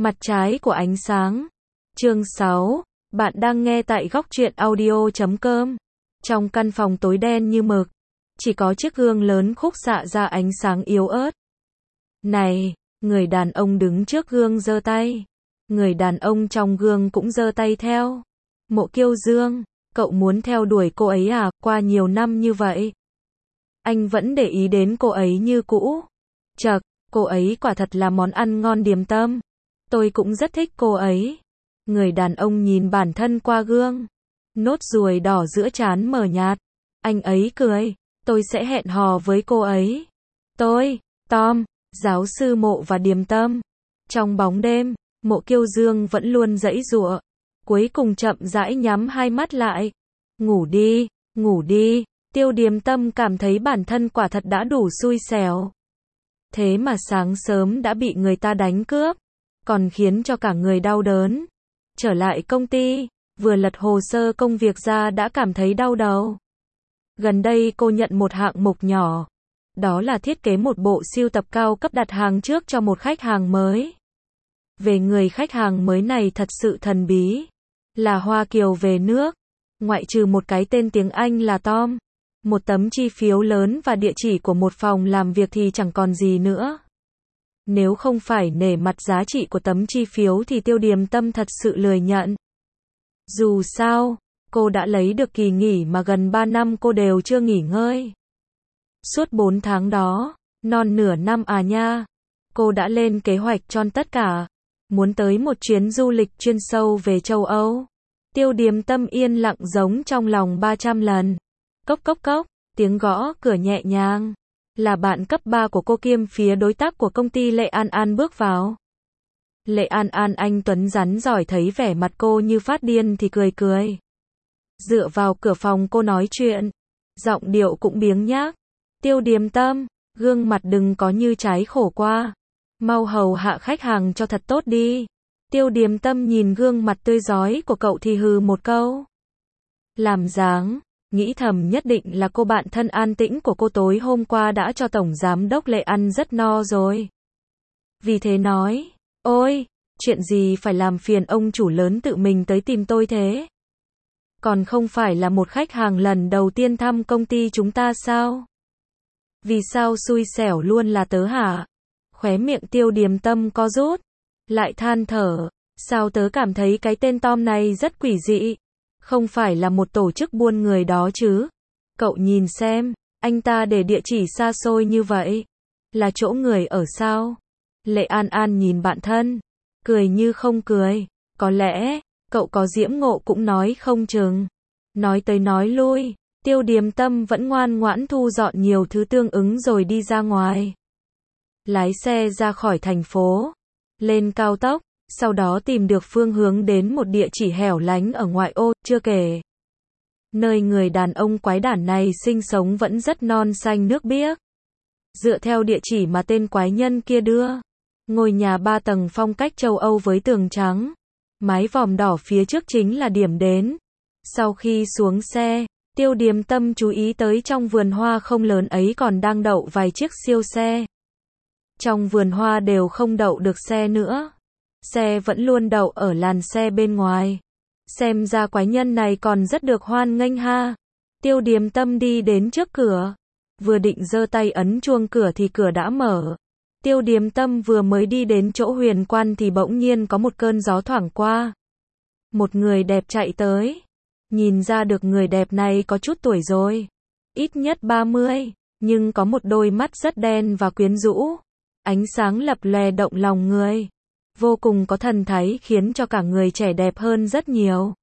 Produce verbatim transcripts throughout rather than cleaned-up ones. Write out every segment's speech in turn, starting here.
Mặt trái của ánh sáng. Chương sáu. Bạn đang nghe tại góc truyện audio chấm com. Trong căn phòng tối đen như mực, chỉ có chiếc gương lớn khúc xạ ra ánh sáng yếu ớt. Này, người đàn ông đứng trước gương giơ tay. Người đàn ông trong gương cũng giơ tay theo. Mộ Kiêu Dương, cậu muốn theo đuổi cô ấy à, qua nhiều năm như vậy. Anh vẫn để ý đến cô ấy như cũ. Chậc, cô ấy quả thật là món ăn ngon điềm tâm. Tôi cũng rất thích cô ấy. Người đàn ông nhìn bản thân qua gương. Nốt ruồi đỏ giữa trán mờ nhạt. Anh ấy cười. Tôi sẽ hẹn hò với cô ấy. Tôi, Tom, giáo sư Mộ và Điềm Tâm. Trong bóng đêm, Mộ Kiêu Dương vẫn luôn giãy giụa. Cuối cùng chậm rãi nhắm hai mắt lại. Ngủ đi, ngủ đi. Tiêu Điềm Tâm cảm thấy bản thân quả thật đã đủ xui xẻo. Thế mà sáng sớm đã bị người ta đánh cướp, còn khiến cho cả người đau đớn. Trở lại công ty, vừa lật hồ sơ công việc ra đã cảm thấy đau đầu. Gần đây cô nhận một hạng mục nhỏ. Đó là thiết kế một bộ sưu tập cao cấp đặt hàng trước cho một khách hàng mới. Về người khách hàng mới này thật sự thần bí. Là Hoa Kiều về nước. Ngoại trừ một cái tên tiếng Anh là Tom. Một tấm chi phiếu lớn và địa chỉ của một phòng làm việc thì chẳng còn gì nữa. Nếu không phải nể mặt giá trị của tấm chi phiếu thì Tiêu Điềm Tâm thật sự lười nhận. Dù sao, cô đã lấy được kỳ nghỉ mà gần ba năm cô đều chưa nghỉ ngơi. Suốt bốn tháng đó, non nửa năm à nha, cô đã lên kế hoạch cho tất cả. Muốn tới một chuyến du lịch chuyên sâu về châu Âu. Tiêu Điềm Tâm yên lặng giống trong lòng ba trăm lần. Cốc cốc cốc, tiếng gõ cửa nhẹ nhàng. Là bạn cấp ba của cô kiêm phía đối tác của công ty Lệ An An bước vào. Lệ An An anh tuấn rắn giỏi thấy vẻ mặt cô như phát điên thì cười cười. Dựa vào cửa phòng cô nói chuyện. Giọng điệu cũng biếng nhác. Tiêu Điềm Tâm, gương mặt đừng có như trái khổ qua. Mau hầu hạ khách hàng cho thật tốt đi. Tiêu Điềm Tâm nhìn gương mặt tươi rói của cậu thì hừ một câu. Làm dáng. Nghĩ thầm nhất định là cô bạn thân an tĩnh của cô tối hôm qua đã cho Tổng Giám đốc Lệ ăn rất no rồi. Vì thế nói, ôi, chuyện gì phải làm phiền ông chủ lớn tự mình tới tìm tôi thế? Còn không phải là một khách hàng lần đầu tiên thăm công ty chúng ta sao? Vì sao xui xẻo luôn là tớ hả? Khóe miệng Tiêu Điềm Tâm co rút, lại than thở, sao tớ cảm thấy cái tên Tom này rất quỷ dị. Không phải là một tổ chức buôn người đó chứ. Cậu nhìn xem, anh ta để địa chỉ xa xôi như vậy. Là chỗ người ở sao? Lệ An An nhìn bạn thân, cười như không cười. Có lẽ, cậu có diễm ngộ cũng nói không chừng. Nói tới nói lui, Tiêu Điềm Tâm vẫn ngoan ngoãn thu dọn nhiều thứ tương ứng rồi đi ra ngoài. Lái xe ra khỏi thành phố, lên cao tốc. Sau đó tìm được phương hướng đến một địa chỉ hẻo lánh ở ngoại ô, chưa kể. Nơi người đàn ông quái đản này sinh sống vẫn rất non xanh nước biếc. Dựa theo địa chỉ mà tên quái nhân kia đưa. Ngôi nhà ba tầng phong cách châu Âu với tường trắng. Mái vòm đỏ phía trước chính là điểm đến. Sau khi xuống xe, Tiêu Điềm Tâm chú ý tới trong vườn hoa không lớn ấy còn đang đậu vài chiếc siêu xe. Trong vườn hoa đều không đậu được xe nữa. Xe vẫn luôn đậu ở làn xe bên ngoài. Xem ra quái nhân này còn rất được hoan nghênh ha. Tiêu Điềm Tâm đi đến trước cửa. Vừa định giơ tay ấn chuông cửa thì cửa đã mở. Tiêu Điềm Tâm vừa mới đi đến chỗ huyền quan thì bỗng nhiên có một cơn gió thoảng qua. Một người đẹp chạy tới. Nhìn ra được người đẹp này có chút tuổi rồi. Ít nhất ba mươi. Nhưng có một đôi mắt rất đen và quyến rũ. Ánh sáng lập lòe động lòng người. Vô cùng có thần thái khiến cho cả người trẻ đẹp hơn rất nhiều.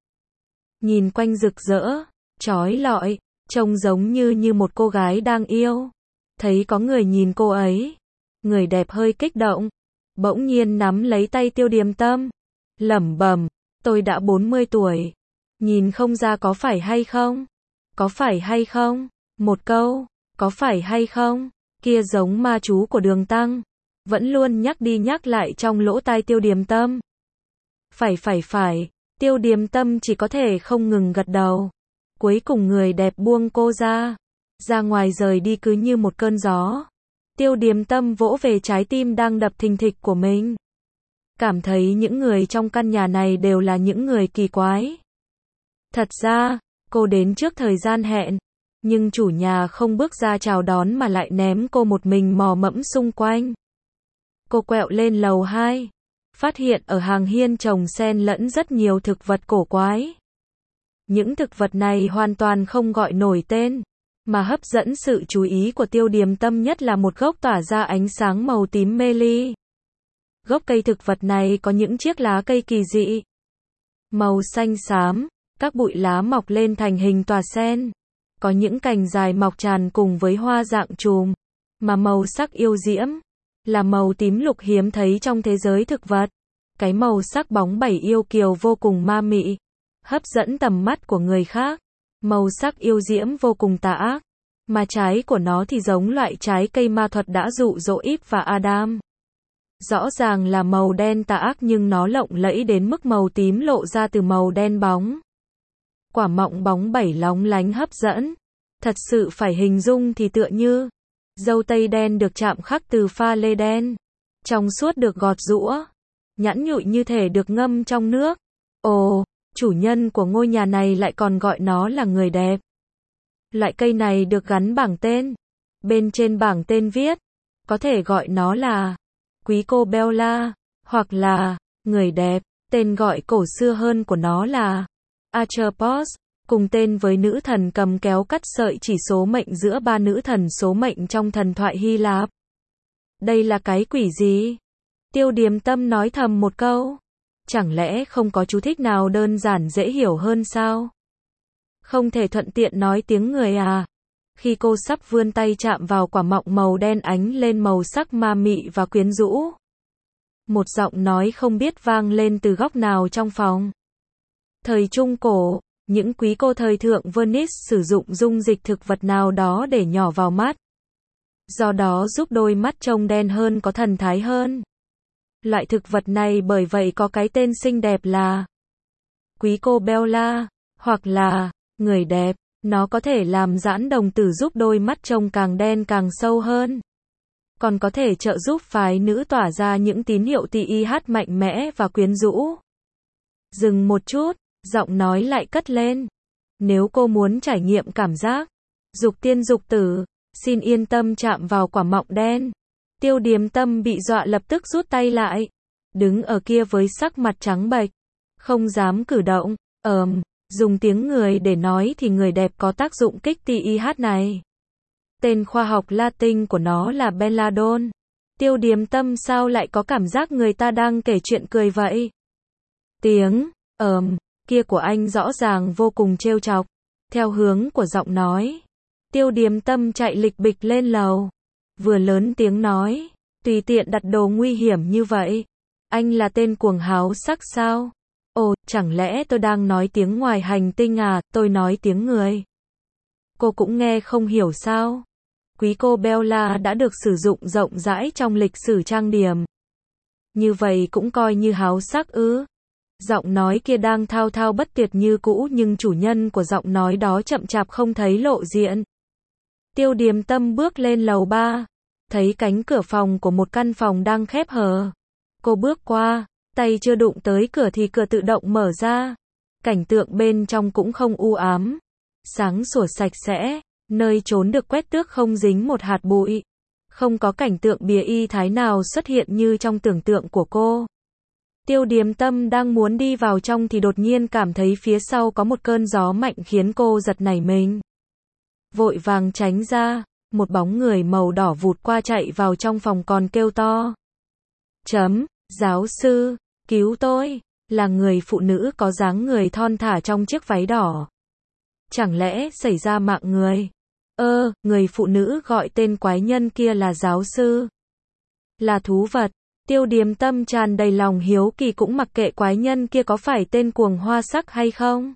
Nhìn quanh rực rỡ, chói lọi, trông giống như như một cô gái đang yêu. Thấy có người nhìn cô ấy. Người đẹp hơi kích động. Bỗng nhiên nắm lấy tay Tiêu Điềm Tâm. Lẩm bẩm, tôi đã bốn mươi tuổi. Nhìn không ra có phải hay không? Có phải hay không? Một câu, có phải hay không? Kia giống ma chú của Đường Tăng. Vẫn luôn nhắc đi nhắc lại trong lỗ tai Tiêu Điềm Tâm. Phải phải phải, Tiêu Điềm Tâm chỉ có thể không ngừng gật đầu. Cuối cùng người đẹp buông cô ra. Ra ngoài rời đi cứ như một cơn gió. Tiêu Điềm Tâm vỗ về trái tim đang đập thình thịch của mình. cảm thấy những người trong căn nhà này đều là những người kỳ quái. Thật ra, cô đến trước thời gian hẹn, nhưng chủ nhà không bước ra chào đón mà lại ném cô một mình mò mẫm xung quanh. Cô quẹo lên lầu hai, phát hiện ở hàng hiên trồng xen lẫn rất nhiều thực vật cổ quái. Những thực vật này hoàn toàn không gọi nổi tên, mà hấp dẫn sự chú ý của Tiêu Điềm Tâm nhất là một gốc tỏa ra ánh sáng màu tím mê ly. Gốc cây thực vật này có những chiếc lá cây kỳ dị, màu xanh xám, các bụi lá mọc lên thành hình tòa sen. Có những cành dài mọc tràn cùng với hoa dạng chùm, mà màu sắc yêu diễm, là màu tím lục hiếm thấy trong thế giới thực vật. Cái màu sắc bóng bẩy yêu kiều vô cùng ma mị, hấp dẫn tầm mắt của người khác. Màu sắc yêu diễm vô cùng tà ác, mà trái của nó thì giống loại trái cây ma thuật đã dụ dỗ Eve và Adam. Rõ ràng là màu đen tà ác nhưng nó lộng lẫy đến mức màu tím lộ ra từ màu đen bóng. Quả mọng bóng bẩy lóng lánh hấp dẫn. Thật sự phải hình dung thì tựa như dâu tây đen được chạm khắc từ pha lê đen, trong suốt được gọt giũa, nhẵn nhụi như thể được ngâm trong nước. Ồ, chủ nhân của ngôi nhà này lại còn gọi nó là người đẹp. Loại cây này được gắn bảng tên. Bên trên bảng tên viết, có thể gọi nó là Quý cô Bella, hoặc là người đẹp. Tên gọi cổ xưa hơn của nó là Atropos, cùng tên với nữ thần cầm kéo cắt sợi chỉ số mệnh giữa ba nữ thần số mệnh trong thần thoại Hy Lạp. Đây là cái quỷ gì? Tiêu Điềm Tâm nói thầm một câu. Chẳng lẽ không có chú thích nào đơn giản dễ hiểu hơn sao? Không thể thuận tiện nói tiếng người à? Khi cô sắp vươn tay chạm vào quả mọng màu đen ánh lên màu sắc ma mị và quyến rũ, một giọng nói không biết vang lên từ góc nào trong phòng. Thời Trung Cổ, những quý cô thời thượng Venice sử dụng dung dịch thực vật nào đó để nhỏ vào mắt, do đó giúp đôi mắt trông đen hơn, có thần thái hơn. Loại thực vật này bởi vậy có cái tên xinh đẹp là Quý cô Bella, hoặc là người đẹp. Nó có thể làm giãn đồng tử giúp đôi mắt trông càng đen càng sâu hơn. Còn có thể trợ giúp phái nữ tỏa ra những tín hiệu tê i hát mạnh mẽ và quyến rũ. Dừng một chút, giọng nói lại cất lên. Nếu cô muốn trải nghiệm cảm giác dục tiên dục tử, xin yên tâm chạm vào quả mọng đen. Tiêu Điềm Tâm bị dọa lập tức rút tay lại, đứng ở kia với sắc mặt trắng bệch, không dám cử động. Ờm, dùng tiếng người để nói thì người đẹp có tác dụng kích tê i hát này. Tên khoa học Latin của nó là Belladonna. Tiêu Điềm Tâm sao lại có cảm giác người ta đang kể chuyện cười vậy? Tiếng ờm kia của anh rõ ràng vô cùng trêu chọc. Theo hướng của giọng nói, Tiêu Điềm Tâm chạy lịch bịch lên lầu, vừa lớn tiếng nói, tùy tiện đặt đồ nguy hiểm như vậy. Anh là tên cuồng háo sắc sao? Ồ, chẳng lẽ tôi đang nói tiếng ngoài hành tinh à, tôi nói tiếng người. Cô cũng nghe không hiểu sao? Quý cô Bella đã được sử dụng rộng rãi trong lịch sử trang điểm. Như vậy cũng coi như háo sắc ư? Giọng nói kia đang thao thao bất tuyệt như cũ nhưng chủ nhân của giọng nói đó chậm chạp không thấy lộ diện. Tiêu Điềm Tâm bước lên lầu ba, thấy cánh cửa phòng của một căn phòng đang khép hờ. Cô bước qua, tay chưa đụng tới cửa thì cửa tự động mở ra. Cảnh tượng bên trong cũng không u ám, sáng sủa sạch sẽ, nơi trốn được quét tước không dính một hạt bụi. Không có cảnh tượng bìa y thái nào xuất hiện như trong tưởng tượng của cô. Tiêu Điềm Tâm đang muốn đi vào trong thì đột nhiên cảm thấy phía sau có một cơn gió mạnh khiến cô giật nảy mình. Vội vàng tránh ra, một bóng người màu đỏ vụt qua chạy vào trong phòng còn kêu to. Chấm, giáo sư, cứu tôi, là người phụ nữ có dáng người thon thả trong chiếc váy đỏ. Chẳng lẽ xảy ra mạng người? Ơ, người phụ nữ gọi tên quái nhân kia là giáo sư. Là thú vật. Tiêu Điềm Tâm tràn đầy lòng hiếu kỳ cũng mặc kệ quái nhân kia có phải tên cuồng hoa sắc hay không.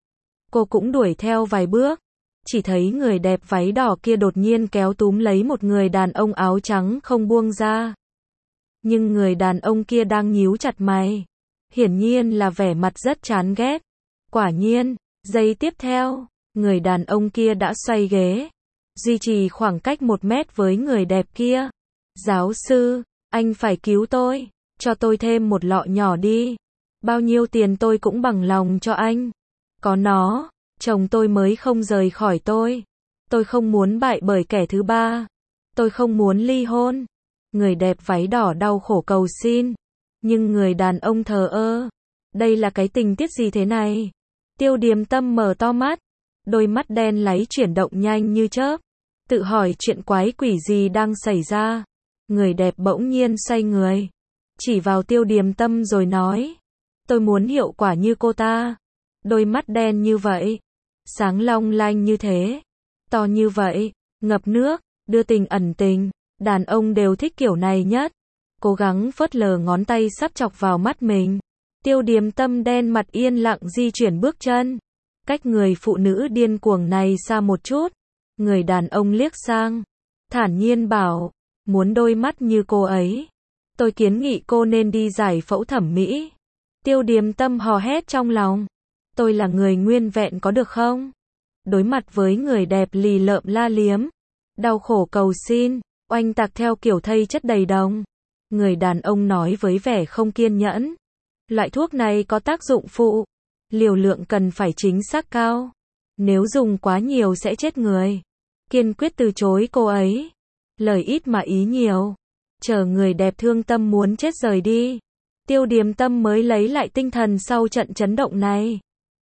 Cô cũng đuổi theo vài bước, chỉ thấy người đẹp váy đỏ kia đột nhiên kéo túm lấy một người đàn ông áo trắng không buông ra. Nhưng người đàn ông kia đang nhíu chặt mày, hiển nhiên là vẻ mặt rất chán ghét. Quả nhiên, giây tiếp theo, người đàn ông kia đã xoay ghế, duy trì khoảng cách một mét với người đẹp kia. Giáo sư, anh phải cứu tôi. cho tôi thêm một lọ nhỏ đi. Bao nhiêu tiền tôi cũng bằng lòng cho anh. Có nó, chồng tôi mới không rời khỏi tôi. Tôi không muốn bại bởi kẻ thứ ba. Tôi không muốn ly hôn. Người đẹp váy đỏ đau khổ cầu xin. Nhưng người đàn ông thờ ơ. Đây là cái tình tiết gì thế này? Tiêu Điềm Tâm mở to mắt. Đôi mắt đen láy chuyển động nhanh như chớp. Tự hỏi chuyện quái quỷ gì đang xảy ra. Người đẹp bỗng nhiên xoay người. Chỉ vào Tiêu Điềm Tâm rồi nói. Tôi muốn hiệu quả như cô ta. Đôi mắt đen như vậy. Sáng long lanh như thế. To như vậy. Ngập nước. Đưa tình ẩn tình. Đàn ông đều thích kiểu này nhất. Cố gắng phớt lờ ngón tay sắp chọc vào mắt mình. Tiêu Điềm Tâm đen mặt yên lặng di chuyển bước chân. Cách người phụ nữ điên cuồng này xa một chút. Người đàn ông liếc sang. Thản nhiên bảo. Muốn đôi mắt như cô ấy. Tôi kiến nghị cô nên đi giải phẫu thẩm mỹ. Tiêu Điềm Tâm hò hét trong lòng. Tôi là người nguyên vẹn có được không? Đối mặt với người đẹp lì lợm la liếm. Đau khổ cầu xin. Oanh tạc theo kiểu thây chất đầy đồng. Người đàn ông nói với vẻ không kiên nhẫn. Loại thuốc này có tác dụng phụ. Liều lượng cần phải chính xác cao. Nếu dùng quá nhiều sẽ chết người. Kiên quyết từ chối cô ấy. Lời ít mà ý nhiều. Chờ người đẹp thương tâm muốn chết rời đi. Tiêu Điềm Tâm mới lấy lại tinh thần sau trận chấn động này.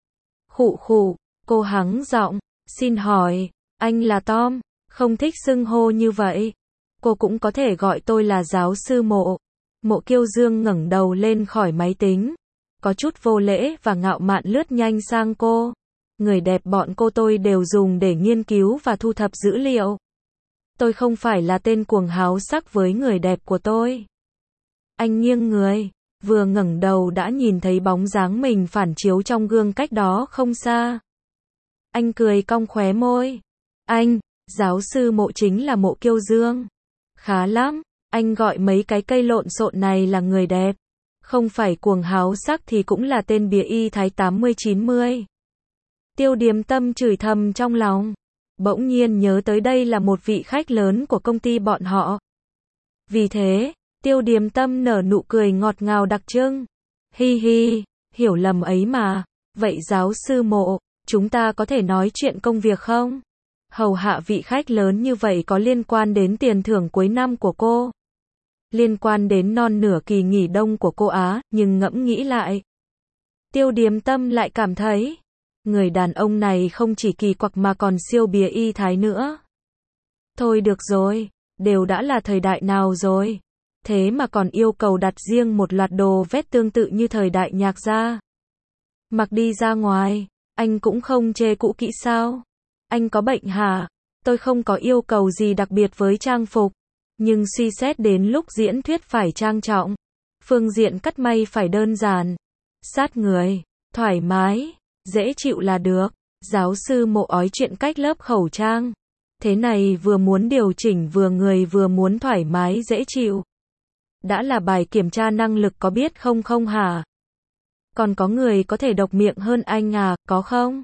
Khụ khụ, cô hắng giọng. Xin hỏi, anh là Tom, không thích xưng hô như vậy. Cô cũng có thể gọi tôi là giáo sư Mộ. Mộ Kiêu Dương ngẩng đầu lên khỏi máy tính. Có chút vô lễ và ngạo mạn lướt nhanh sang cô. Người đẹp bọn cô tôi đều dùng để nghiên cứu và thu thập dữ liệu. Tôi không phải là tên cuồng háo sắc với người đẹp của tôi. Anh nghiêng người, vừa ngẩng đầu đã nhìn thấy bóng dáng mình phản chiếu trong gương cách đó không xa. Anh cười cong khóe môi. Anh, giáo sư Mộ chính là Mộ Kiêu Dương. Khá lắm, anh gọi mấy cái cây lộn xộn này là người đẹp. Không phải cuồng háo sắc thì cũng là tên bìa y thái tám mươi chín mươi. Tiêu Điềm Tâm chửi thầm trong lòng. Bỗng nhiên nhớ tới đây là một vị khách lớn của công ty bọn họ. Vì thế, Tiêu Điềm Tâm nở nụ cười ngọt ngào đặc trưng. Hi hi, hiểu lầm ấy mà. Vậy giáo sư Mộ, chúng ta có thể nói chuyện công việc không? Hầu hạ vị khách lớn như vậy có liên quan đến tiền thưởng cuối năm của cô. Liên quan đến non nửa kỳ nghỉ đông của cô Á, nhưng ngẫm nghĩ lại. Tiêu Điềm Tâm lại cảm thấy, người đàn ông này không chỉ kỳ quặc mà còn siêu bìa y thái nữa. Thôi được rồi, đều đã là thời đại nào rồi. Thế mà còn yêu cầu đặt riêng một loạt đồ vét tương tự như thời đại Nhạc gia. Mặc đi ra ngoài, anh cũng không chê cũ kỹ sao? Anh có bệnh hả? Tôi không có yêu cầu gì đặc biệt với trang phục. Nhưng suy xét đến lúc diễn thuyết phải trang trọng. Phương diện cắt may phải đơn giản. Sát người, thoải mái, dễ chịu là được. Giáo sư Mộ ói chuyện cách lớp khẩu trang. Thế này vừa muốn điều chỉnh vừa người vừa muốn thoải mái dễ chịu. Đã là bài kiểm tra năng lực có biết không không hả? Còn có người có thể độc miệng hơn anh à, có không?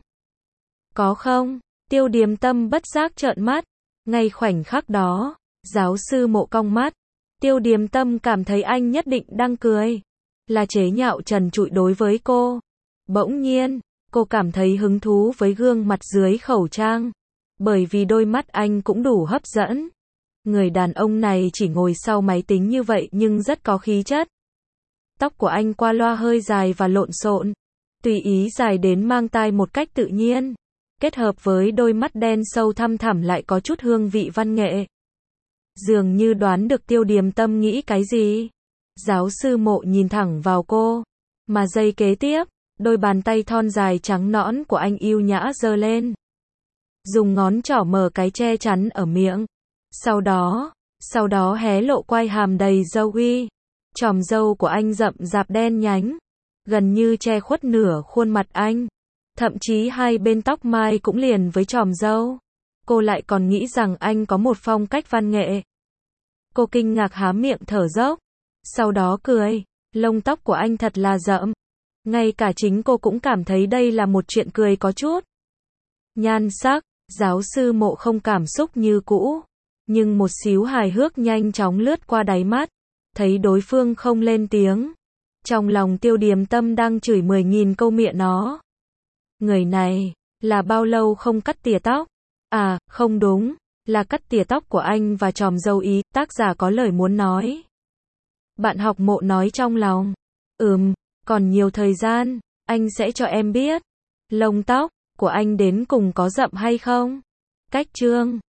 Có không? Tiêu Điềm Tâm bất giác trợn mắt. Ngay khoảnh khắc đó, giáo sư Mộ cong mắt. Tiêu Điềm Tâm cảm thấy anh nhất định đang cười. Là chế nhạo trần trụi đối với cô. Bỗng nhiên, cô cảm thấy hứng thú với gương mặt dưới khẩu trang. Bởi vì đôi mắt anh cũng đủ hấp dẫn. Người đàn ông này chỉ ngồi sau máy tính như vậy nhưng rất có khí chất. Tóc của anh qua loa hơi dài và lộn xộn. Tùy ý dài đến mang tai một cách tự nhiên. Kết hợp với đôi mắt đen sâu thăm thẳm lại có chút hương vị văn nghệ. Dường như đoán được Tiêu Điềm Tâm nghĩ cái gì. Giáo sư Mộ nhìn thẳng vào cô. Mà giây kế tiếp, đôi bàn tay thon dài trắng nõn của anh yêu nhã giơ lên. Dùng ngón trỏ mở cái che chắn ở miệng. Sau đó, sau đó hé lộ quai hàm đầy râu uy. Chòm râu của anh rậm rạp đen nhánh. Gần như che khuất nửa khuôn mặt anh. Thậm chí hai bên tóc mai cũng liền với chòm râu. Cô lại còn nghĩ rằng anh có một phong cách văn nghệ. Cô kinh ngạc há miệng thở dốc. Sau đó cười. Lông tóc của anh thật là rậm. Ngay cả chính cô cũng cảm thấy đây là một chuyện cười có chút nhan sắc. Giáo sư Mộ không cảm xúc như cũ. Nhưng một xíu hài hước nhanh chóng lướt qua đáy mắt. Thấy đối phương không lên tiếng. Trong lòng Tiêu Điềm Tâm đang chửi mười nghìn câu mẹ nó. Người này, là bao lâu không cắt tỉa tóc? À, không đúng, là cắt tỉa tóc của anh và tròm dâu ý, tác giả có lời muốn nói. Bạn học Mộ nói trong lòng. Ừm, còn nhiều thời gian, anh sẽ cho em biết. Lông tóc của anh đến cùng có rậm hay không? Cách chương